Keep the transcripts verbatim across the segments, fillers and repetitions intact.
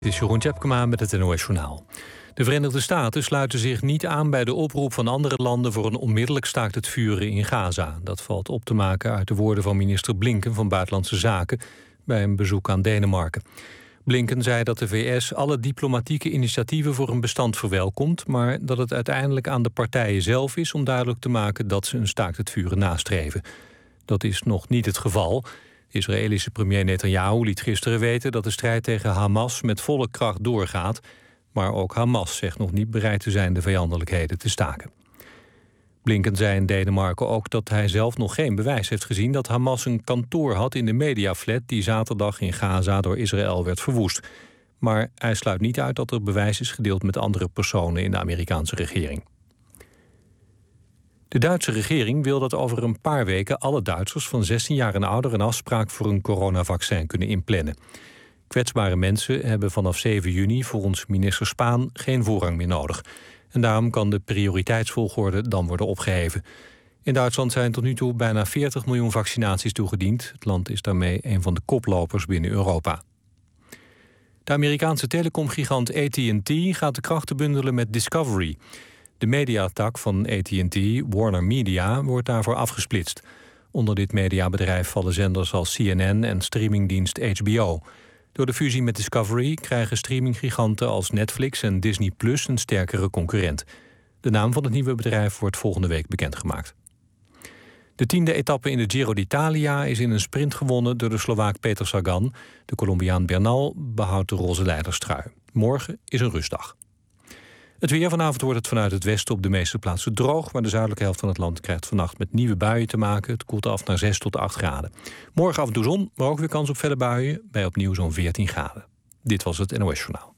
Dit is Jeroen Tjepkema met het N O S Journaal. De Verenigde Staten sluiten zich niet aan bij de oproep van andere landen voor een onmiddellijk staakt het vuren in Gaza. Dat valt op te maken uit de woorden van minister Blinken van Buitenlandse Zaken bij een bezoek aan Denemarken. Blinken zei dat de V S alle diplomatieke initiatieven voor een bestand verwelkomt, maar dat het uiteindelijk aan de partijen zelf is om duidelijk te maken dat ze een staakt het vuren nastreven. Dat is nog niet het geval. De Israëlische premier Netanyahu liet gisteren weten dat de strijd tegen Hamas met volle kracht doorgaat. Maar ook Hamas zegt nog niet bereid te zijn de vijandelijkheden te staken. Blinken zei in Denemarken ook dat hij zelf nog geen bewijs heeft gezien dat Hamas een kantoor had in de mediaflat die zaterdag in Gaza door Israël werd verwoest. Maar hij sluit niet uit dat er bewijs is gedeeld met andere personen in de Amerikaanse regering. De Duitse regering wil dat over een paar weken alle Duitsers van zestien jaar en ouder een afspraak voor een coronavaccin kunnen inplannen. Kwetsbare mensen hebben vanaf zeven juni volgens minister Spaan geen voorrang meer nodig. En daarom kan de prioriteitsvolgorde dan worden opgeheven. In Duitsland zijn tot nu toe bijna veertig miljoen vaccinaties toegediend. Het land is daarmee een van de koplopers binnen Europa. De Amerikaanse telecomgigant A T en T gaat de krachten bundelen met Discovery. De mediatak van A T en T, Warner Media, wordt daarvoor afgesplitst. Onder dit mediabedrijf vallen zenders als C N N en streamingdienst H B O. Door de fusie met Discovery krijgen streaminggiganten als Netflix en Disney Plus een sterkere concurrent. De naam van het nieuwe bedrijf wordt volgende week bekendgemaakt. De tiende etappe in de Giro d'Italia is in een sprint gewonnen door de Slovaak Peter Sagan. De Colombiaan Bernal behoudt de roze leiderstrui. Morgen is een rustdag. Het weer: vanavond wordt het vanuit het westen op de meeste plaatsen droog, maar de zuidelijke helft van het land krijgt vannacht met nieuwe buien te maken. Het koelt af naar zes tot acht graden. Morgen af en toe zon, maar ook weer kans op felle buien bij opnieuw zo'n veertien graden. Dit was het N O S Journaal.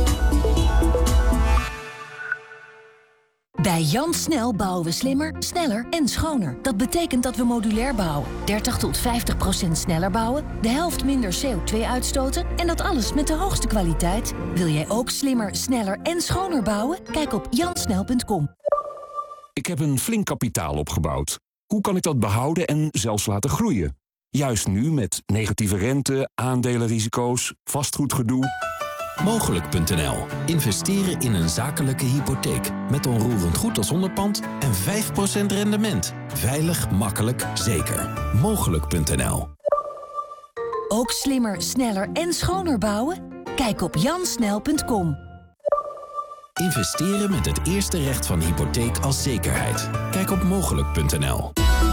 Bij Jan Snel bouwen we slimmer, sneller en schoner. Dat betekent dat we modulair bouwen, dertig tot vijftig procent sneller bouwen, de helft minder C O twee uitstoten en dat alles met de hoogste kwaliteit. Wil jij ook slimmer, sneller en schoner bouwen? Kijk op jansnel punt com. Ik heb een flink kapitaal opgebouwd. Hoe kan ik dat behouden en zelfs laten groeien? Juist nu met negatieve rente, aandelenrisico's, vastgoedgedoe. Mogelijk punt n l. Investeren in een zakelijke hypotheek. Met onroerend goed als onderpand en vijf procent rendement. Veilig, makkelijk, zeker. Mogelijk punt n l. Ook slimmer, sneller en schoner bouwen? Kijk op jansnel punt com. Investeren met het eerste recht van hypotheek als zekerheid. Kijk op mogelijk punt n l.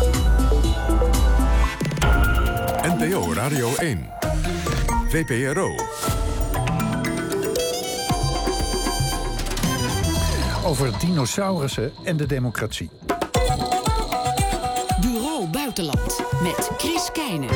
N P O Radio één. V P R O. Over dinosaurussen en de democratie. Bureau Buitenland met Chris Keijnen.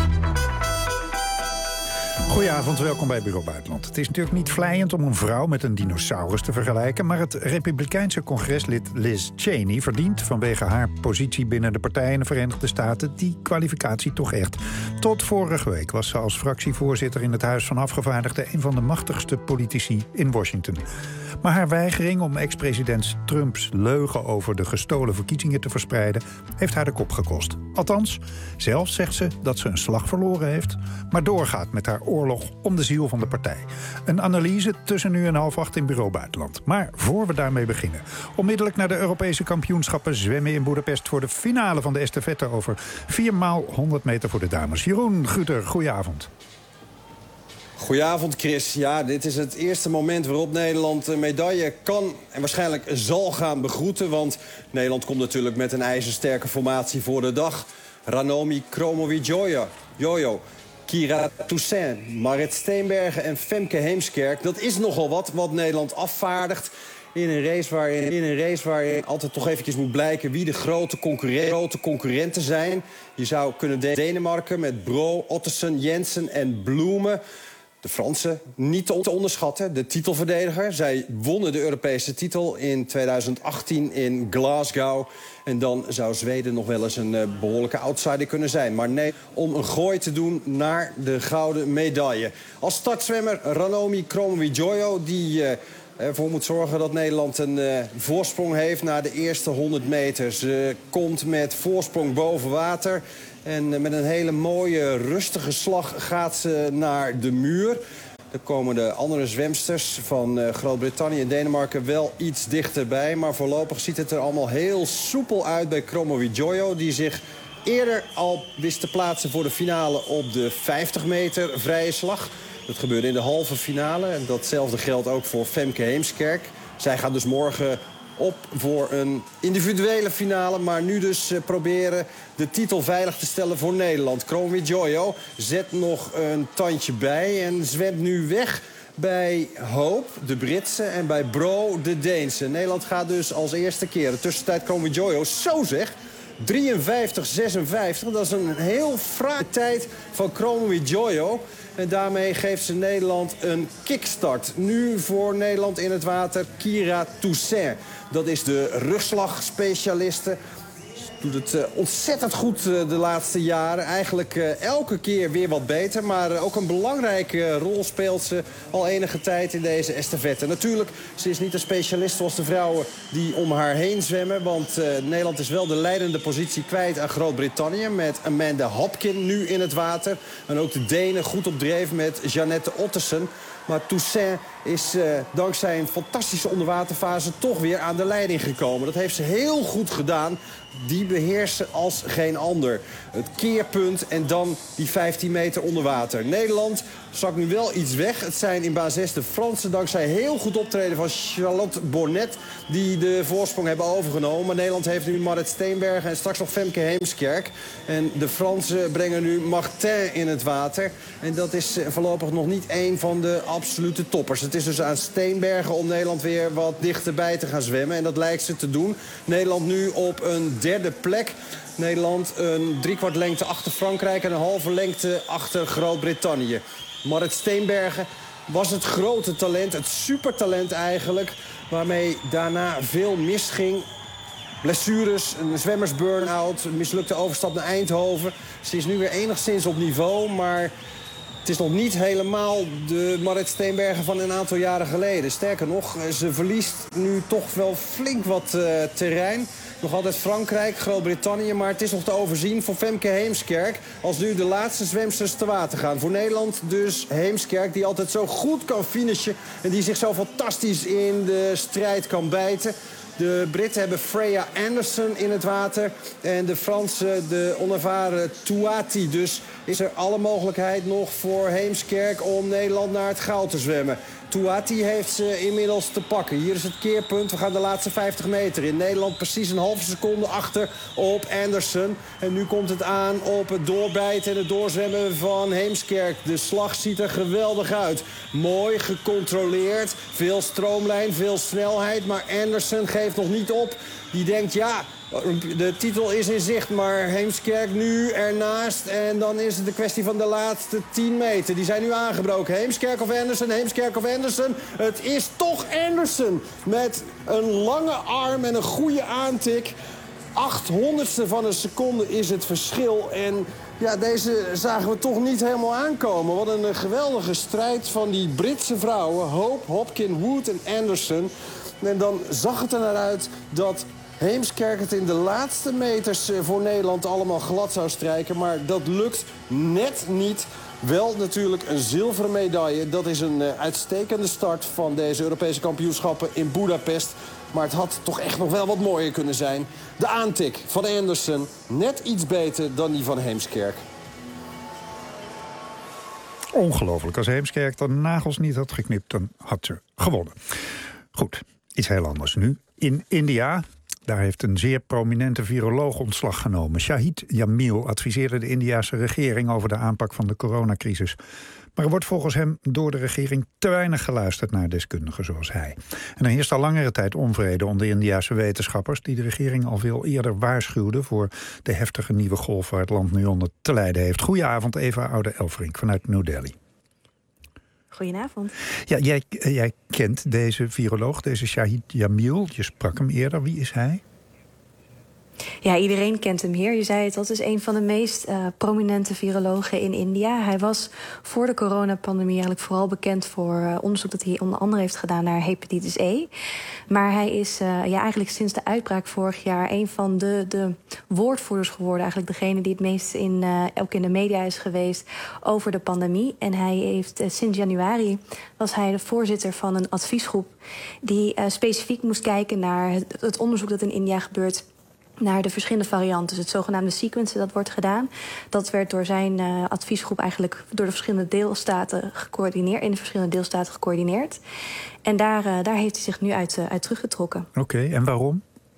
Goedenavond, welkom bij Bureau Buitenland. Het is natuurlijk niet vleiend om een vrouw met een dinosaurus te vergelijken, maar het Republikeinse congreslid Liz Cheney verdient vanwege haar positie binnen de partij in de Verenigde Staten die kwalificatie toch echt. Tot vorige week was ze als fractievoorzitter in het Huis van Afgevaardigden een van de machtigste politici in Washington. Maar haar weigering om ex-president Trumps leugen over de gestolen verkiezingen te verspreiden heeft haar de kop gekost. Althans, zelf zegt ze dat ze een slag verloren heeft, maar doorgaat met haar oorlog om de ziel van de partij. Een analyse tussen nu en half acht in Bureau Buitenland. Maar voor we daarmee beginnen, onmiddellijk naar de Europese kampioenschappen zwemmen in Boedapest voor de finale van de estafette over vier maal honderd meter voor de dames. Jeroen Guter, goedenavond. Goedenavond, Chris. Ja, dit is het eerste moment waarop Nederland een medaille kan en waarschijnlijk zal gaan begroeten. Want Nederland komt natuurlijk met een ijzersterke formatie voor de dag. Ranomi Kromowidjojo, Jojo, Kira Toussaint, Marit Steenbergen en Femke Heemskerk. Dat is nogal wat wat Nederland afvaardigt in een race waarin, in een race waarin altijd toch eventjes moet blijken wie de grote, concurren- grote concurrenten zijn. Je zou kunnen denken Denemarken met Bro, Ottesen, Jensen en Bloemen. De Fransen niet te onderschatten, de titelverdediger. Zij wonnen de Europese titel in tweeduizend achttien in Glasgow. En dan zou Zweden nog wel eens een uh, behoorlijke outsider kunnen zijn. Maar nee, om een gooi te doen naar de gouden medaille. Als startzwemmer Ranomi Kromowidjojo, die uh, ervoor moet zorgen dat Nederland een uh, voorsprong heeft na de eerste honderd meter. Ze komt met voorsprong boven water. En met een hele mooie, rustige slag gaat ze naar de muur. Er komen de andere zwemsters van uh, Groot-Brittannië en Denemarken wel iets dichterbij. Maar voorlopig ziet het er allemaal heel soepel uit bij Kromowidjojo, die zich eerder al wist te plaatsen voor de finale op de vijftig meter vrije slag. Dat gebeurde in de halve finale. En datzelfde geldt ook voor Femke Heemskerk. Zij gaat dus morgen op voor een individuele finale. Maar nu dus uh, proberen de titel veilig te stellen voor Nederland. Kromowidjojo zet nog een tandje bij en zwemt nu weg bij Hope, de Britse, en bij Bro, de Deense. Nederland gaat dus als eerste keer. De tussentijd Kromowidjojo, zo zeg, drieënvijftig zesenvijftig. Dat is een heel fraaie tijd van Kromowidjojo. En daarmee geeft ze Nederland een kickstart. Nu voor Nederland in het water Kira Toussaint. Dat is de rugslagspecialiste. Doet het uh, ontzettend goed uh, de laatste jaren. Eigenlijk uh, elke keer weer wat beter. Maar uh, ook een belangrijke uh, rol speelt ze al enige tijd in deze estafette. Natuurlijk, ze is niet een specialist zoals de vrouwen die om haar heen zwemmen. Want uh, Nederland is wel de leidende positie kwijt aan Groot-Brittannië. Met Amanda Hopkin nu in het water. En ook de Denen goed op dreef met Jeanette Ottesen. Maar Toussaint is uh, dankzij een fantastische onderwaterfase toch weer aan de leiding gekomen. Dat heeft ze heel goed gedaan. Die beheerst ze als geen ander. Het keerpunt en dan die vijftien meter onder water. Nederland zakt nu wel iets weg. Het zijn in baan zes de Fransen dankzij heel goed optreden van Charlotte Bonnet die de voorsprong hebben overgenomen. Maar Nederland heeft nu Marit Steenbergen en straks nog Femke Heemskerk. En de Fransen brengen nu Martin in het water. En dat is voorlopig nog niet één van de absolute toppers. Het is dus aan Steenbergen om Nederland weer wat dichterbij te gaan zwemmen. En dat lijkt ze te doen. Nederland nu op een derde plek. Nederland een driekwart lengte achter Frankrijk en een halve lengte achter Groot-Brittannië. Marit Steenbergen was het grote talent, het supertalent eigenlijk, waarmee daarna veel misging. Blessures, een zwemmers-burn-out, een mislukte overstap naar Eindhoven. Ze is nu weer enigszins op niveau, maar het is nog niet helemaal de Marit Steenbergen van een aantal jaren geleden. Sterker nog, ze verliest nu toch wel flink wat uh, terrein. Nog altijd Frankrijk, Groot-Brittannië, maar het is nog te overzien voor Femke Heemskerk als nu de laatste zwemsters te water gaan. Voor Nederland dus Heemskerk, die altijd zo goed kan finishen en die zich zo fantastisch in de strijd kan bijten. De Britten hebben Freya Anderson in het water en de Fransen de onervaren Touati. Dus is er alle mogelijkheid nog voor Heemskerk om Nederland naar het goud te zwemmen. Touati heeft ze inmiddels te pakken. Hier is het keerpunt. We gaan de laatste vijftig meter in. Nederland precies een halve seconde achter op Anderson. En nu komt het aan op het doorbijten en het doorzwemmen van Heemskerk. De slag ziet er geweldig uit. Mooi, gecontroleerd. Veel stroomlijn, veel snelheid. Maar Anderson geeft nog niet op. Die denkt, ja, de titel is in zicht, maar Heemskerk nu ernaast. En dan is het de kwestie van de laatste tien meter. Die zijn nu aangebroken. Heemskerk of Anderson, Heemskerk of Anderson. Het is toch Anderson. Met een lange arm en een goede aantik. achthonderdste van een seconde is het verschil. En ja, deze zagen we toch niet helemaal aankomen. Wat een geweldige strijd van die Britse vrouwen. Hope, Hopkin, Wood en Anderson. En dan zag het er naar uit dat Heemskerk het in de laatste meters voor Nederland allemaal glad zou strijken. Maar dat lukt net niet. Wel natuurlijk een zilveren medaille. Dat is een uh, uitstekende start van deze Europese kampioenschappen in Budapest. Maar het had toch echt nog wel wat mooier kunnen zijn. De aantik van Anderson net iets beter dan die van Heemskerk. Ongelooflijk. Als Heemskerk de nagels niet had geknipt, dan had ze gewonnen. Goed, iets heel anders nu. In India, daar heeft een zeer prominente viroloog ontslag genomen. Shahid Jamil adviseerde de Indiase regering over de aanpak van de coronacrisis. Maar er wordt volgens hem door de regering te weinig geluisterd naar deskundigen zoals hij. En er heerst al langere tijd onvrede onder Indiase wetenschappers die de regering al veel eerder waarschuwden voor de heftige nieuwe golf waar het land nu onder te lijden heeft. Goedenavond, Eva Oude-Elfrink vanuit New Delhi. Goedenavond. Ja, jij, jij kent deze viroloog, deze Shahid Jamil. Je sprak hem eerder. Wie is hij? Ja, iedereen kent hem hier. Je zei het, dat is een van de meest uh, prominente virologen in India. Hij was voor de coronapandemie eigenlijk vooral bekend voor uh, onderzoek dat hij onder andere heeft gedaan naar hepatitis E. Maar hij is uh, ja, eigenlijk sinds de uitbraak vorig jaar een van de, de woordvoerders geworden. Eigenlijk degene die het meest in, uh, ook in de media is geweest over de pandemie. En hij heeft uh, sinds januari was hij de voorzitter van een adviesgroep die uh, specifiek moest kijken naar het, het onderzoek dat in India gebeurt naar de verschillende varianten. Het zogenaamde sequencen dat wordt gedaan. Dat werd door zijn uh, adviesgroep eigenlijk door de verschillende deelstaten gecoördineerd, in de verschillende deelstaten gecoördineerd. En daar, uh, daar heeft hij zich nu uit, uh, uit teruggetrokken. Oké, okay, en waarom?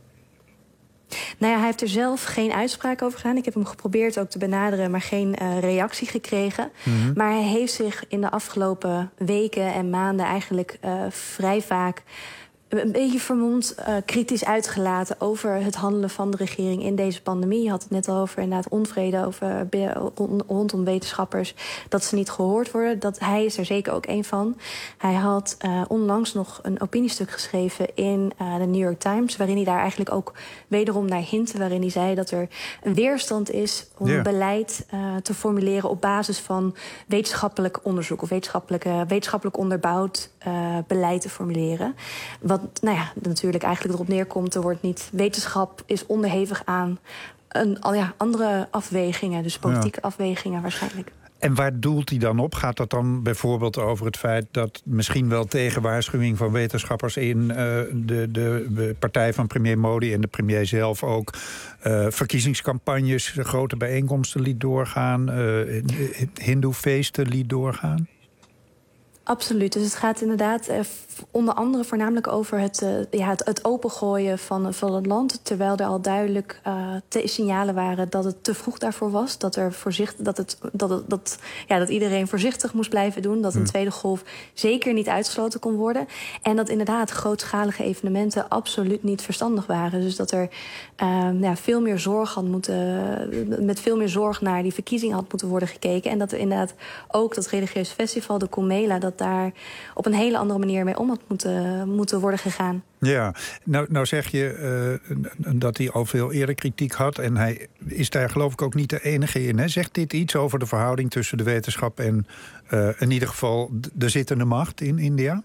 Nou ja, hij heeft er zelf geen uitspraak over gedaan. Ik heb hem geprobeerd ook te benaderen, maar geen uh, reactie gekregen. Mm-hmm. Maar hij heeft zich in de afgelopen weken en maanden eigenlijk uh, vrij vaak een beetje vermomd, uh, kritisch uitgelaten over het handelen van de regering in deze pandemie. Je had het net al over inderdaad onvrede over, rondom wetenschappers, dat ze niet gehoord worden. Dat, hij is er zeker ook één van. Hij had uh, onlangs nog een opiniestuk geschreven in uh, de New York Times, waarin hij daar eigenlijk ook wederom naar hintte, waarin hij zei dat er een weerstand is om yeah. beleid uh, te formuleren op basis van wetenschappelijk onderzoek of wetenschappelijk, wetenschappelijk onderbouwd uh, beleid te formuleren. Wat nou ja, natuurlijk eigenlijk erop neerkomt, er wordt niet, wetenschap is onderhevig aan een, ja, andere afwegingen, dus politieke ja. afwegingen waarschijnlijk. En waar doelt hij dan op? Gaat dat dan bijvoorbeeld over het feit dat misschien wel tegen waarschuwing van wetenschappers in uh, de, de partij van premier Modi en de premier zelf ook uh, verkiezingscampagnes, grote bijeenkomsten liet doorgaan, uh, hindoefeesten liet doorgaan? Absoluut. Dus het gaat inderdaad eh, onder andere voornamelijk over het, uh, ja, het, het opengooien van, van het land. Terwijl er al duidelijk uh, te signalen waren dat het te vroeg daarvoor was. Dat, er voorzicht, dat, het, dat, het, dat, ja, dat iedereen voorzichtig moest blijven doen. Dat een tweede golf zeker niet uitgesloten kon worden. En dat inderdaad grootschalige evenementen absoluut niet verstandig waren. Dus dat er uh, ja, veel meer zorg had moeten, met veel meer zorg naar die verkiezingen had moeten worden gekeken. En dat er inderdaad ook dat religieuze festival, de Kumbh, dat daar op een hele andere manier mee om had moeten, moeten worden gegaan. Ja, nou, nou zeg je uh, dat hij al veel eerder kritiek had. En hij is daar geloof ik ook niet de enige in. Hè? Zegt dit iets over de verhouding tussen de wetenschap en uh, in ieder geval de zittende macht in India?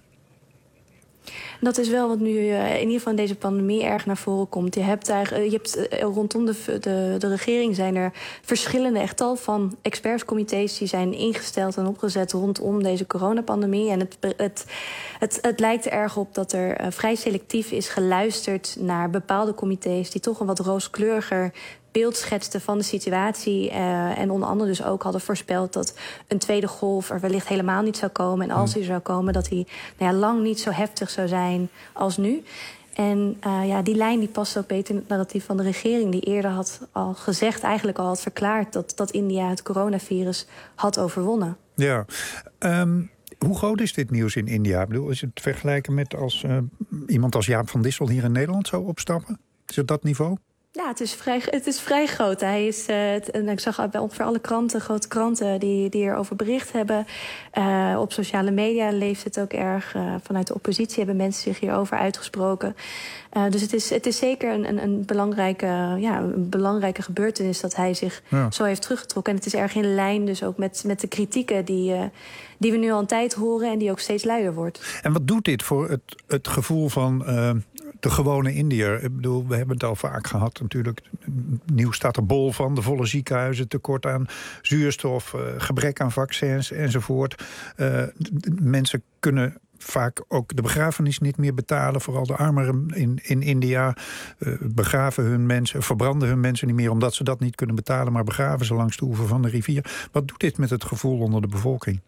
Dat is wel wat nu uh, in ieder geval in deze pandemie erg naar voren komt. Je hebt, daar, je hebt uh, rondom de, de, de regering zijn er verschillende, echt tal van expertscomité's die zijn ingesteld en opgezet rondom deze coronapandemie. En het, het, het, het lijkt er erg op dat er uh, vrij selectief is geluisterd naar bepaalde comité's die toch een wat rooskleuriger beeld schetste van de situatie. Uh, en onder andere dus ook hadden voorspeld dat een tweede golf er wellicht helemaal niet zou komen. En als die zou komen, dat die nou ja, lang niet zo heftig zou zijn als nu. En uh, ja, die lijn die past ook beter in het narratief van de regering, die eerder had al gezegd, eigenlijk al had verklaard dat, dat India het coronavirus had overwonnen. Ja, um, hoe groot is dit nieuws in India? Ik bedoel, is het te vergelijken met als uh, iemand als Jaap van Dissel hier in Nederland zou opstappen? Is het dat niveau? Ja, het is vrij, het is vrij groot. Hij is, uh, het, en ik zag bij ongeveer alle kranten, grote kranten die, die erover bericht hebben. Uh, op sociale media leeft het ook erg. Uh, vanuit de oppositie hebben mensen zich hierover uitgesproken. Uh, dus het is, het is zeker een, een, een, belangrijke, ja, een belangrijke gebeurtenis dat hij zich ja. zo heeft teruggetrokken. En het is erg in lijn dus ook met, met de kritieken die, uh, die we nu al een tijd horen en die ook steeds luider wordt. En wat doet dit voor het, het gevoel van Uh... de gewone Indiër? Ik bedoel, we hebben het al vaak gehad natuurlijk. Nieuw staat er bol van, de volle ziekenhuizen, tekort aan zuurstof, uh, gebrek aan vaccins enzovoort. Uh, mensen kunnen vaak ook de begrafenis niet meer betalen. Vooral de armeren in, in India uh, begraven hun mensen, verbranden hun mensen niet meer omdat ze dat niet kunnen betalen, maar begraven ze langs de oever van de rivier. Wat doet dit met het gevoel onder de bevolking?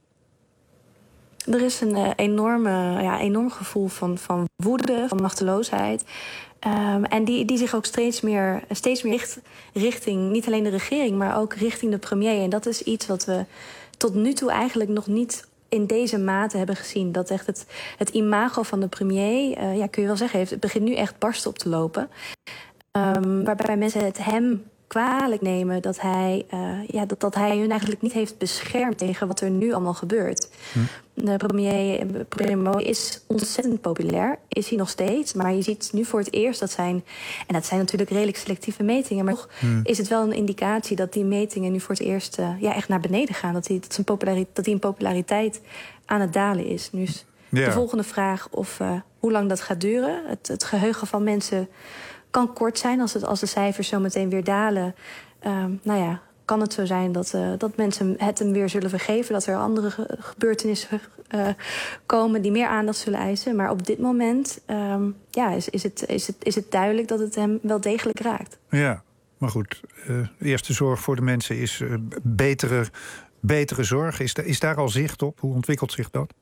Er is een uh, enorme, ja, enorm gevoel van, van woede, van machteloosheid. Um, en die, die zich ook steeds meer, steeds meer richt, richting, niet alleen de regering, maar ook richting de premier. En dat is iets wat we tot nu toe eigenlijk nog niet in deze mate hebben gezien. Dat echt het, het imago van de premier, uh, ja, kun je wel zeggen, heeft, het begint nu echt barst op te lopen. Um, waarbij mensen het hem kwalijk nemen dat hij, uh, ja, dat, dat hij hun eigenlijk niet heeft beschermd tegen wat er nu allemaal gebeurt. Hm. De premier, premier Modi is ontzettend populair, is hij nog steeds. Maar je ziet nu voor het eerst dat zijn... en dat zijn natuurlijk redelijk selectieve metingen... maar toch hm. is het wel een indicatie dat die metingen nu voor het eerst uh, ja, echt naar beneden gaan. Dat hij, dat zijn populariteit, dat hij in populariteit aan het dalen is. Nu is ja. de volgende vraag of uh, hoe lang dat gaat duren. Het, het geheugen van mensen kan kort zijn als, het, als de cijfers zo meteen weer dalen. Um, nou ja... kan het zo zijn dat, uh, dat mensen het hem weer zullen vergeven... dat er andere ge- gebeurtenissen uh, komen die meer aandacht zullen eisen. Maar op dit moment um, ja, is, is, het, is, het, is het duidelijk dat het hem wel degelijk raakt. Ja, maar goed. Uh, eerste zorg voor de mensen is uh, betere, betere zorg. Is, da- is daar al zicht op? Hoe ontwikkelt zich dat?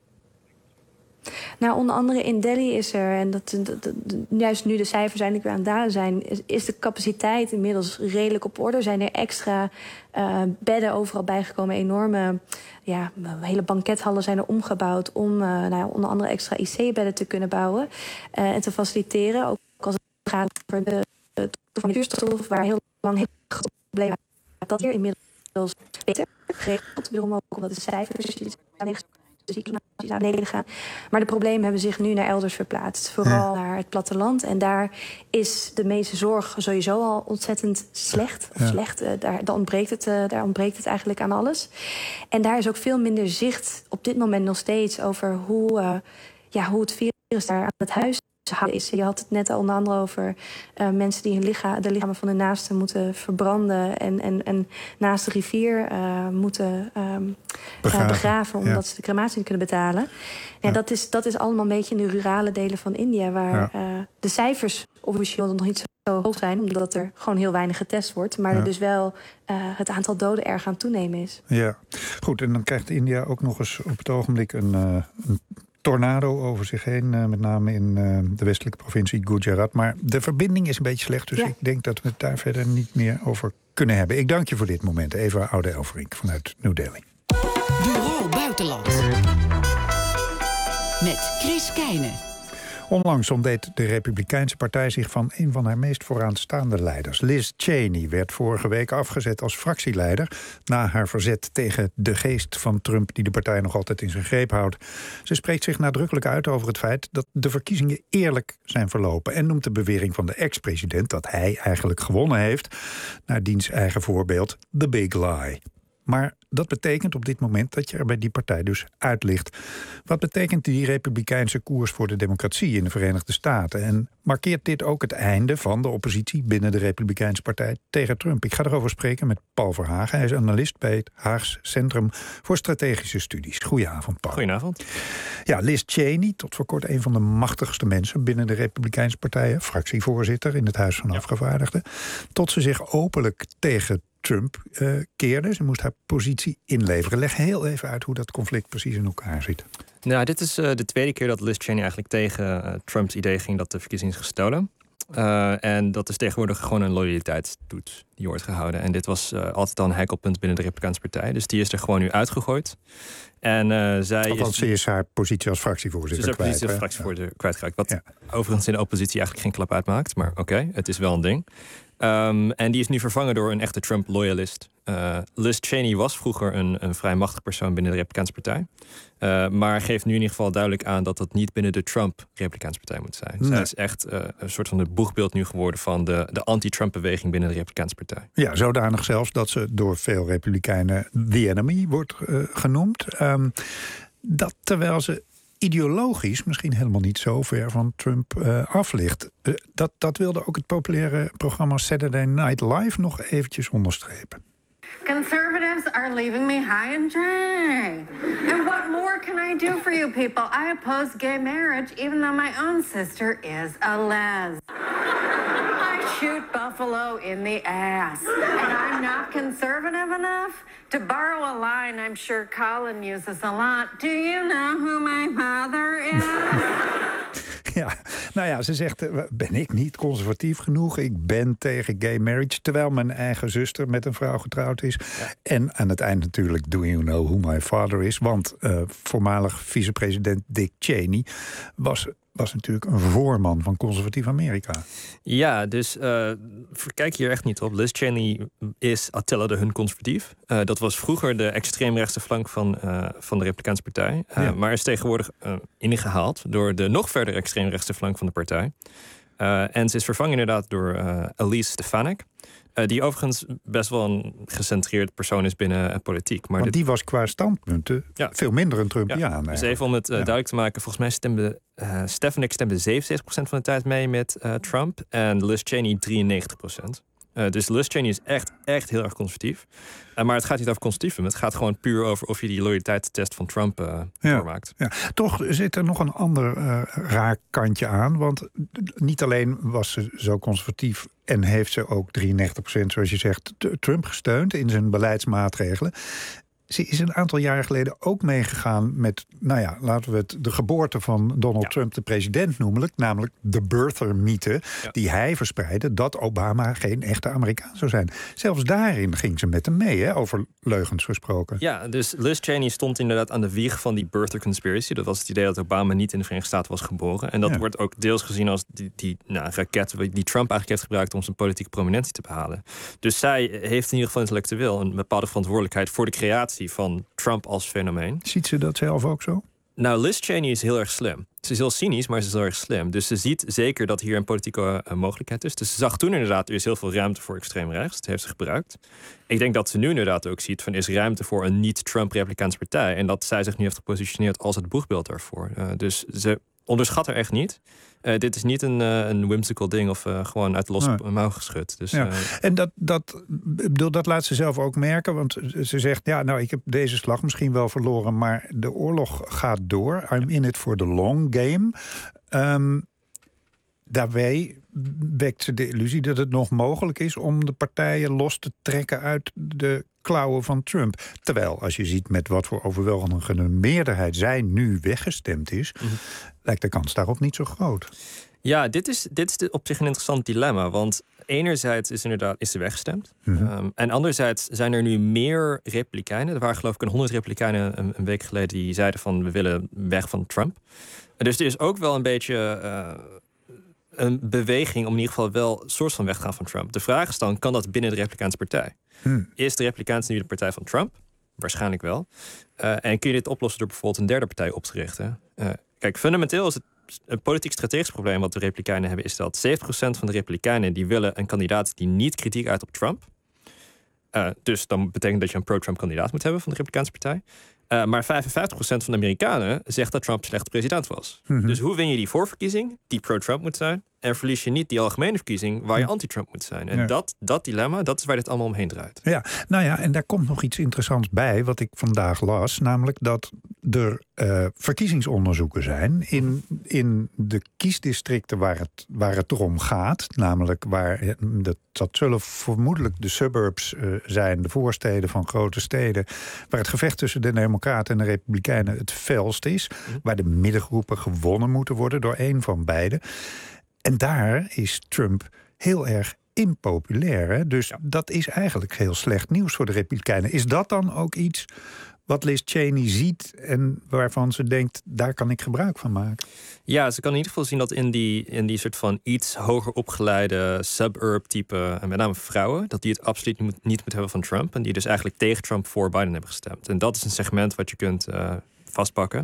Nou, onder andere in Delhi is er, en dat, dat, dat, juist nu de cijfers eigenlijk weer aan het dalen zijn... Is, is de capaciteit inmiddels redelijk op orde. Zijn er extra uh, bedden overal bijgekomen, enorme... ja, hele bankethallen zijn er omgebouwd om uh, nou ja, onder andere extra I C-bedden te kunnen bouwen... Uh, en te faciliteren, ook als het gaat over de, de van de vuurstof... waar heel lang heel groot probleem was. Dat hier inmiddels beter geregeld, wederom ook omdat de cijfers... Dus naar beneden gaan. Maar de problemen hebben zich nu naar elders verplaatst. Vooral ja. naar het platteland. En daar is de meeste zorg sowieso al ontzettend slecht. Of ja. slecht. Uh, daar, daar, ontbreekt het, uh, daar ontbreekt het eigenlijk aan alles. En daar is ook veel minder zicht op dit moment nog steeds... over hoe, uh, ja, hoe het virus daar aan het huis is. Je had het net onder andere over uh, mensen die hun licha- de lichamen van hun naasten moeten verbranden... en, en, en naast de rivier uh, moeten um, begraven, uh, begraven omdat ja. ze de crematie niet kunnen betalen. Ja, ja. Dat, is, dat is allemaal een beetje in de rurale delen van India... waar ja. uh, de cijfers officieel nog niet zo hoog zijn... omdat er gewoon heel weinig getest wordt... maar ja. er dus wel uh, het aantal doden erg aan toenemen is. Ja, goed. En dan krijgt India ook nog eens op het ogenblik een... Uh, een tornado over zich heen, uh, met name in uh, de westelijke provincie Gujarat. Maar de verbinding is een beetje slecht, dus ja. ik denk dat we het daar verder niet meer over kunnen hebben. Ik dank je voor dit moment, Eva Oude-Elverink vanuit New Delhi. Bureau Buitenland. Met Chris Keijne. Onlangs ontdeed de Republikeinse partij zich van een van haar meest vooraanstaande leiders. Liz Cheney werd vorige week afgezet als fractieleider... na haar verzet tegen de geest van Trump die de partij nog altijd in zijn greep houdt. Ze spreekt zich nadrukkelijk uit over het feit dat de verkiezingen eerlijk zijn verlopen... en noemt de bewering van de ex-president dat hij eigenlijk gewonnen heeft... naar diens eigen voorbeeld the big lie. Maar dat betekent op dit moment dat je er bij die partij dus uit ligt. Wat betekent die republikeinse koers voor de democratie in de Verenigde Staten? En markeert dit ook het einde van de oppositie binnen de Republikeinse partij tegen Trump? Ik ga erover spreken met Paul Verhagen. Hij is analist bij het Haags Centrum voor Strategische Studies. Goedenavond, Paul. Goedenavond. Ja, Liz Cheney, tot voor kort een van de machtigste mensen binnen de Republikeinse partijen. Fractievoorzitter in het Huis van Afgevaardigden. Tot ze zich openlijk tegen Trump uh, keerde. Ze moest haar positie inleveren. Leg heel even uit hoe dat conflict precies in elkaar zit. Nou, dit is uh, de tweede keer dat Liz Cheney eigenlijk tegen uh, Trumps idee ging dat de verkiezing is gestolen. Uh, en dat is tegenwoordig gewoon een loyaliteitstoets die wordt gehouden. En dit was uh, altijd al een heikelpunt binnen de Republikeinse partij. Dus die is er gewoon nu uitgegooid. En uh, zij Althans, is, ze is haar positie als fractievoorzitter ze is haar kwijt. positie als fractievoorzitter ja. kwijtgeraakt. Wat ja. overigens in de oppositie eigenlijk geen klap uitmaakt. Maar oké, okay, het is wel een ding. Um, en die is nu vervangen door een echte Trump-loyalist. Uh, Liz Cheney was vroeger een, een vrij machtig persoon binnen de Republikeinse partij. Uh, maar geeft nu in ieder geval duidelijk aan dat dat niet binnen de Trump-Republikeinse partij moet zijn. Nee. Zij is echt uh, een soort van het boegbeeld nu geworden van de, de anti-Trump-beweging binnen de Republikeinse partij. Ja, zodanig zelfs dat ze door veel Republikeinen the enemy wordt uh, genoemd. Um, dat terwijl ze ideologisch misschien helemaal niet zo ver van Trump uh, af ligt. Uh, dat, dat wilde ook het populaire programma Saturday Night Live nog eventjes onderstrepen. Conservatives are leaving me high and dry. And what more can I do for you people? I oppose gay marriage even though my own sister is a les. I shoot Buffalo in the ass. And I'm not conservative enough to borrow a line I'm sure Colin uses a lot. Do you know who my father is? Ja, nou ja, ze zegt, ben ik niet conservatief genoeg? Ik ben tegen gay marriage, terwijl mijn eigen zuster met een vrouw getrouwd is. Ja. En aan het eind natuurlijk, do you know who my father is? Want uh, voormalig vicepresident Dick Cheney was was natuurlijk een voorman van conservatief Amerika. Ja, dus uh, kijk hier echt niet op. Liz Cheney is Attila de Hun conservatief. Uh, dat was vroeger de extreemrechtse flank van, uh, van de Republikeinse partij. Uh, ja. Maar is tegenwoordig uh, ingehaald door de nog verder extreemrechtse flank van de partij. Uh, en ze is vervangen inderdaad door uh, Elise Stefanik. Uh, die overigens best wel een gecentreerd persoon is binnen uh, politiek. Maar Want dit... die was qua standpunten ja. veel minder een Trumpiaan. Ja. Dus even om het uh, ja. duidelijk te maken. Volgens mij stemde uh, Stefanik stemde zevenenzeventig procent van de tijd mee met uh, Trump. En Liz Cheney drieënnegentig procent. Uh, dus Liz Cheney is echt, echt heel erg conservatief. Uh, maar het gaat niet over conservatisme. Het gaat gewoon puur over of je die loyaliteitstest van Trump uh, ja, doormaakt. Ja. Toch zit er nog een ander uh, raar kantje aan. Want niet alleen was ze zo conservatief en heeft ze ook drieënnegentig procent, zoals je zegt, Trump gesteund in zijn beleidsmaatregelen. Ze is een aantal jaren geleden ook meegegaan met, nou ja, laten we het de geboorte van Donald ja. Trump de president noemen, namelijk de birther-mythe ja. die hij verspreidde, dat Obama geen echte Amerikaan zou zijn. Zelfs daarin ging ze met hem mee, hè, over leugens gesproken. Ja, dus Liz Cheney stond inderdaad aan de wieg van die birther conspiracy. Dat was het idee dat Obama niet in de Verenigde Staten was geboren. En dat ja. wordt ook deels gezien als die, die nou, raket die Trump eigenlijk heeft gebruikt om zijn politieke prominentie te behalen. Dus zij heeft in ieder geval intellectueel een bepaalde verantwoordelijkheid voor de creatie van Trump als fenomeen. Ziet ze dat zelf ook zo? Nou, Liz Cheney is heel erg slim. Ze is heel cynisch, maar ze is heel erg slim. Dus ze ziet zeker dat hier een politieke uh, mogelijkheid is. Dus ze zag toen inderdaad, er is heel veel ruimte voor extreem rechts. Dat heeft ze gebruikt. Ik denk dat ze nu inderdaad ook ziet van, er is ruimte voor een niet-Trump-Republikeinse partij. En dat zij zich nu heeft gepositioneerd als het boegbeeld daarvoor. Uh, dus ze onderschat er echt niet. Uh, dit is niet een, uh, een whimsical ding of uh, gewoon uit de losse nee. mouw geschud. Dus, ja. uh, en dat, dat, bedoel, dat laat ze zelf ook merken. Want ze zegt, ja, nou, ik heb deze slag misschien wel verloren, maar de oorlog gaat door. I'm in it for the long game. Um, daarbij wekt ze de illusie dat het nog mogelijk is om de partijen los te trekken uit de klauwen van Trump. Terwijl, als je ziet met wat voor overweldigende meerderheid zij nu weggestemd is, mm-hmm. lijkt de kans daarop niet zo groot. Ja, dit is, dit is op zich een interessant dilemma. Want enerzijds is, inderdaad, is ze weggestemd. Mm-hmm. Um, en anderzijds zijn er nu meer Republikeinen. Er waren geloof ik een honderd Republikeinen een, een week geleden die zeiden van, we willen weg van Trump. En dus er is ook wel een beetje Uh, een beweging om in ieder geval wel een soort van weg te gaan van Trump. De vraag is dan, kan dat binnen de Republikeinse partij? Hmm. Is de Republikeinse nu de partij van Trump? Waarschijnlijk wel. Uh, en kun je dit oplossen door bijvoorbeeld een derde partij op te richten? Uh, kijk, fundamenteel is het een politiek strategisch probleem wat de Republikeinen hebben, is dat zeventig procent van de Republikeinen die willen een kandidaat die niet kritiek uit op Trump. Uh, dus dan betekent dat je een pro-Trump kandidaat moet hebben van de Republikeinse partij. Uh, maar vijfenvijftig procent van de Amerikanen zegt dat Trump een slechte president was. Mm-hmm. Dus hoe win je die voorverkiezing, die pro-Trump moet zijn, en verlies je niet die algemene verkiezing waar je anti-Trump moet zijn? En ja. dat, dat dilemma, dat is waar dit allemaal omheen draait. Ja, nou ja, en daar komt nog iets interessants bij, wat ik vandaag las, namelijk dat er uh, verkiezingsonderzoeken zijn in, in de kiesdistricten waar het, waar het erom gaat, namelijk waar dat, dat zullen vermoedelijk de suburbs uh, zijn, de voorsteden van grote steden, waar het gevecht tussen de Democraten en de Republikeinen het felst is, mm. waar de middengroepen gewonnen moeten worden door een van beide. En daar is Trump heel erg impopulair. Hè? Dus ja. dat is eigenlijk heel slecht nieuws voor de Republikeinen. Is dat dan ook iets wat Liz Cheney ziet en waarvan ze denkt, daar kan ik gebruik van maken? Ja, ze kan in ieder geval zien dat in die, in die soort van iets hoger opgeleide suburb-type, en met name vrouwen, dat die het absoluut niet moet, niet moet hebben van Trump. En die dus eigenlijk tegen Trump voor Biden hebben gestemd. En dat is een segment wat je kunt uh, vastpakken.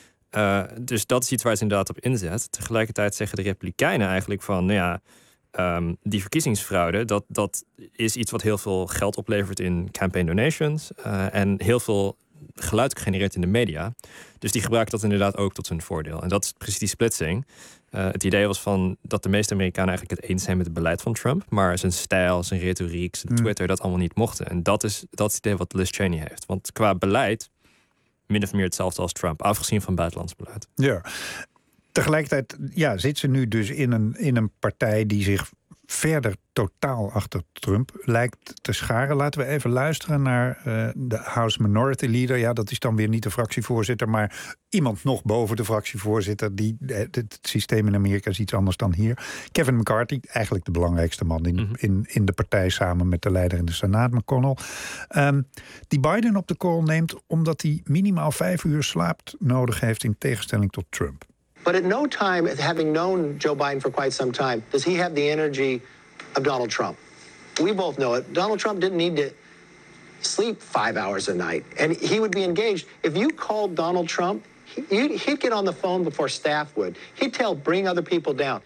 Uh, dus dat is iets waar ze inderdaad op inzet. Tegelijkertijd zeggen de Republikeinen eigenlijk van, nou ja, um, die verkiezingsfraude, dat, dat is iets wat heel veel geld oplevert in campaign donations uh, en heel veel geluid genereert in de media. Dus die gebruiken dat inderdaad ook tot hun voordeel. En dat is precies die splitsing. Uh, het idee was van dat de meeste Amerikanen eigenlijk het eens zijn met het beleid van Trump, maar zijn stijl, zijn retoriek, zijn Twitter, dat allemaal niet mochten. En dat is, dat is het idee wat Liz Cheney heeft. Want qua beleid min of meer hetzelfde als Trump, afgezien van buitenlands beleid. Ja. Tegelijkertijd ja, zit ze nu dus in een, in een partij die zich verder totaal achter Trump lijkt te scharen. Laten we even luisteren naar uh, de House Minority Leader. Ja, dat is dan weer niet de fractievoorzitter, maar iemand nog boven de fractievoorzitter. Die, het, het systeem in Amerika is iets anders dan hier. Kevin McCarthy, eigenlijk de belangrijkste man in, mm-hmm. in, in de partij, samen met de leider in de Senaat, McConnell. Um, die Biden op de korrel neemt omdat hij minimaal vijf uur slaap nodig heeft in tegenstelling tot Trump. But at no time, having known Joe Biden for quite some time, does he have the energy of Donald Trump. We both know it. Donald Trump didn't need to sleep five hours a night, and he would be engaged. If you called Donald Trump, he, he'd get on the phone before staff would. He'd tell, bring other people down.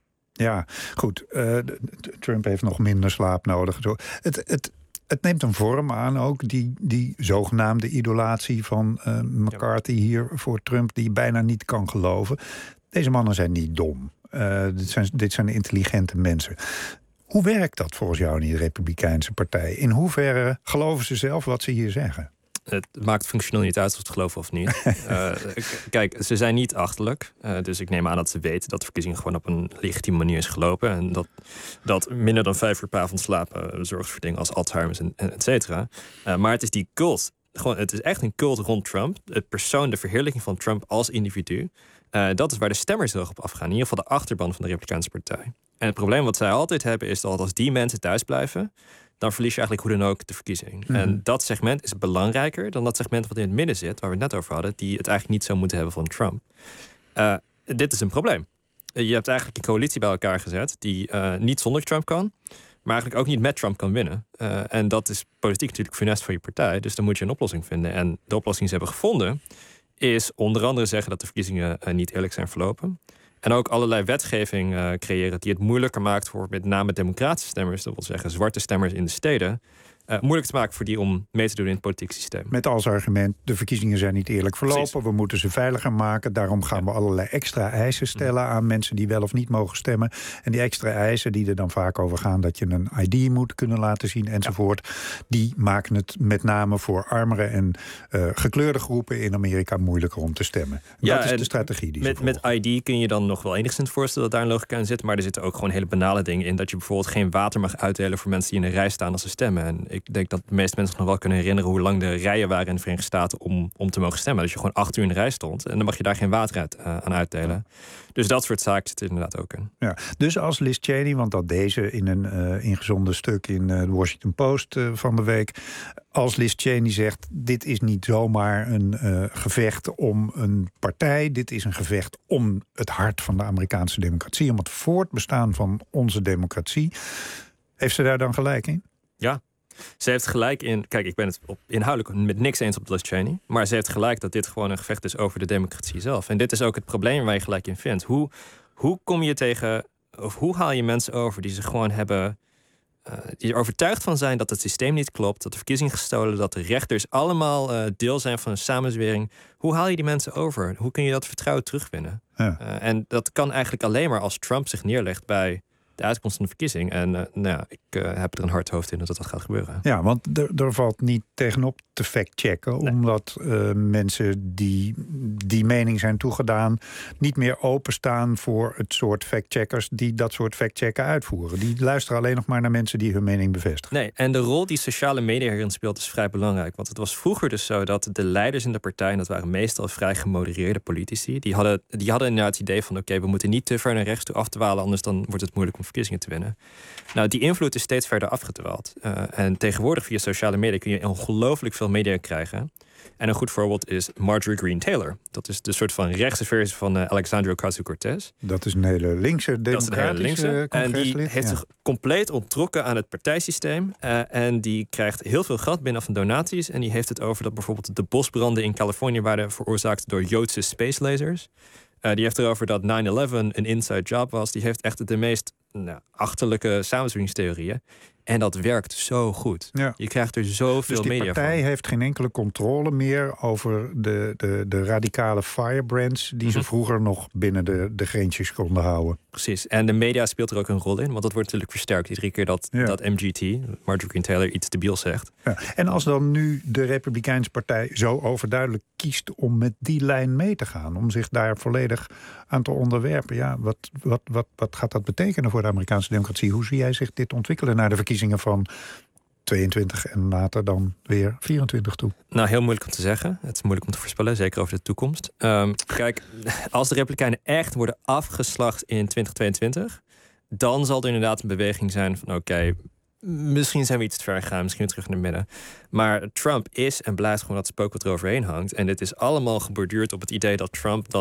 Ja, goed. Uh, Trump heeft nog minder slaap nodig. Het, het, het neemt een vorm aan ook, die, die zogenaamde idolatie van uh, McCarthy hier voor Trump, die je bijna niet kan geloven. Deze mannen zijn niet dom. Uh, dit, zijn, dit zijn intelligente mensen. Hoe werkt dat volgens jou in de Republikeinse Partij? In hoeverre geloven ze zelf wat ze hier zeggen? Het maakt functioneel niet uit of ze het geloven of niet. uh, kijk, ze zijn niet achterlijk. Uh, dus ik neem aan dat ze weten dat de verkiezing gewoon op een legitieme manier is gelopen. En dat, dat minder dan vijf uur per avond slapen zorgt voor dingen als Alzheimer's en, en et cetera. Uh, maar het is die cult. Gewoon, het is echt een cult rond Trump. Het persoon, de verheerlijking van Trump als individu. Uh, dat is waar de stemmers heel erg op afgaan. In ieder geval de achterban van de Republikeinse Partij. En het probleem wat zij altijd hebben is dat als die mensen thuis blijven, dan verlies je eigenlijk hoe dan ook de verkiezing. Mm-hmm. En dat segment is belangrijker dan dat segment wat in het midden zit, waar we het net over hadden, die het eigenlijk niet zou moeten hebben van Trump. Uh, dit is een probleem. Je hebt eigenlijk een coalitie bij elkaar gezet die uh, niet zonder Trump kan, maar eigenlijk ook niet met Trump kan winnen. Uh, en dat is politiek natuurlijk funest voor je partij. Dus dan moet je een oplossing vinden. En de oplossing die ze hebben gevonden is onder andere zeggen dat de verkiezingen uh, niet eerlijk zijn verlopen. En ook allerlei wetgeving uh, creëren die het moeilijker maakt voor met name democratische stemmers, dat wil zeggen zwarte stemmers in de steden, uh, moeilijk te maken voor die om mee te doen in het politieke systeem. Met als argument, de verkiezingen zijn niet eerlijk verlopen. Precies. We moeten ze veiliger maken. Daarom gaan ja. we allerlei extra eisen stellen aan mensen die wel of niet mogen stemmen. En die extra eisen die er dan vaak over gaan dat je een I D moet kunnen laten zien enzovoort. Ja. Die maken het met name voor armere en uh, gekleurde groepen in Amerika moeilijker om te stemmen. Ja, dat is de strategie die met, met I D kun je dan nog wel enigszins voorstellen dat daar een logica in zit. Maar er zitten ook gewoon hele banale dingen in. Dat je bijvoorbeeld geen water mag uitdelen voor mensen die in een rij staan als ze stemmen. En ik denk dat de meeste mensen nog wel kunnen herinneren hoe lang de rijen waren in de Verenigde Staten om, om te mogen stemmen. Dat je gewoon acht uur in de rij stond en dan mag je daar geen water uit, uh, aan uitdelen. Dus dat soort zaken zitten inderdaad ook in. Ja, dus als Liz Cheney, want dat deze in een uh, ingezonden stuk in uh, de Washington Post uh, van de week, als Liz Cheney zegt, dit is niet zomaar een uh, gevecht om een partij, dit is een gevecht om het hart van de Amerikaanse democratie, om het voortbestaan van onze democratie. Heeft ze daar dan gelijk in? Ja. Ze heeft gelijk in... Kijk, ik ben het op, inhoudelijk met niks eens op Liz Cheney. Maar ze heeft gelijk dat dit gewoon een gevecht is over de democratie zelf. En dit is ook het probleem waar je gelijk in vindt. Hoe, hoe kom je tegen... Of hoe haal je mensen over die ze gewoon hebben... Uh, die er overtuigd van zijn dat het systeem niet klopt, dat de verkiezingen gestolen, dat de rechters allemaal uh, deel zijn van een samenzwering. Hoe haal je die mensen over? Hoe kun je dat vertrouwen terugwinnen? Ja. Uh, en dat kan eigenlijk alleen maar als Trump zich neerlegt bij de uitkomst van de verkiezing. En uh, nou ja, ik uh, heb er een hard hoofd in dat dat gaat gebeuren. Ja, want er, er valt niet tegenop te fact-checken, nee. Omdat uh, mensen die die mening zijn toegedaan niet meer openstaan voor het soort fact-checkers die dat soort fact-checken uitvoeren. Die luisteren alleen nog maar naar mensen die hun mening bevestigen. Nee, en de rol die sociale media hierin speelt is vrij belangrijk. Want het was vroeger dus zo dat de leiders in de partij, en dat waren meestal vrij gemodereerde politici, die hadden, die hadden inderdaad het idee van oké, okay, we moeten niet te ver naar rechts toe afdwalen, anders dan wordt het moeilijk om verkiezingen te winnen. Nou, die invloed is steeds verder afgedwaald. Uh, en tegenwoordig via sociale media kun je ongelooflijk veel media krijgen. En een goed voorbeeld is Marjorie Greene Taylor. Dat is de soort van rechtse versie van uh, Alexandria Ocasio-Cortez. Dat is een hele linkse democratische En die heeft ja. zich compleet onttrokken aan het partijsysteem. Uh, en die krijgt heel veel geld binnen van donaties. En die heeft het over dat bijvoorbeeld de bosbranden in Californië waren veroorzaakt door Joodse space lasers. Uh, die heeft erover dat nine eleven een inside job was. Die heeft echt de meest nou, achterlijke samenzweringstheorieën. En dat werkt zo goed. Ja. Je krijgt er zoveel dus media van. De partij heeft geen enkele controle meer over de, de, de radicale firebrands die mm-hmm. ze vroeger nog binnen de, de grensjes konden houden. Precies. En de media speelt er ook een rol in. Want dat wordt natuurlijk versterkt iedere keer dat, ja. dat M G T, Marjorie Greene Taylor, iets debiels zegt. Ja. En als dan nu de Republikeinse Partij zo overduidelijk kiest om met die lijn mee te gaan, om zich daar volledig aan te onderwerpen, ja, wat, wat, wat, wat gaat dat betekenen voor de Amerikaanse democratie? Hoe zie jij zich dit ontwikkelen naar de verkiezingen van tweeëntwintig en later dan weer vierentwintig toe? Nou, heel moeilijk om te zeggen. Het is moeilijk om te voorspellen, zeker over de toekomst. Um, kijk, als de Republikeinen echt worden afgeslacht in twintig tweeëntwintig, dan zal er inderdaad een beweging zijn van oké, okay, misschien zijn we iets te ver gegaan, misschien terug naar het midden. Maar Trump is en blijft gewoon dat spook wat er overheen hangt. En dit is allemaal geborduurd op het idee dat Trump dan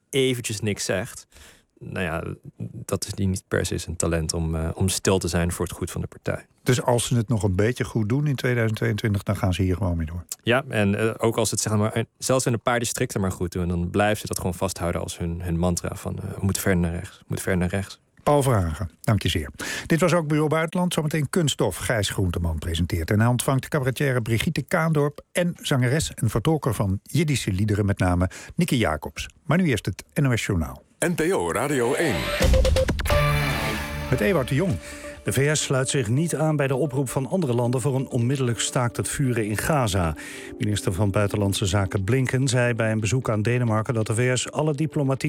eventjes niks zegt... nou ja, dat is niet per se een talent om, uh, om stil te zijn voor het goed van de partij. Dus als ze het nog een beetje goed doen in tweeduizend tweeëntwintig... dan gaan ze hier gewoon mee door. Ja, en uh, ook als het zeg maar, zelfs in een paar districten maar goed doen... dan blijven ze dat gewoon vasthouden als hun, hun mantra van... Uh, we moeten verder naar rechts, we moeten verder naar rechts. Paul Verhagen, dank je zeer. Dit was ook Bureau Buitenland. Zometeen Kunststof. Gijs Groenteman presenteert. En hij ontvangt de cabaretière Brigitte Kaandorp... en zangeres en vertolker van Jiddische liederen... met name Nicky Jacobs. Maar nu eerst het N O S Journaal. N P O Radio één. Met Ewout de Jong. De V S sluit zich niet aan bij de oproep van andere landen... voor een onmiddellijk staakt het vuren in Gaza. Minister van Buitenlandse Zaken Blinken zei bij een bezoek aan Denemarken... dat de V S alle diplomatieke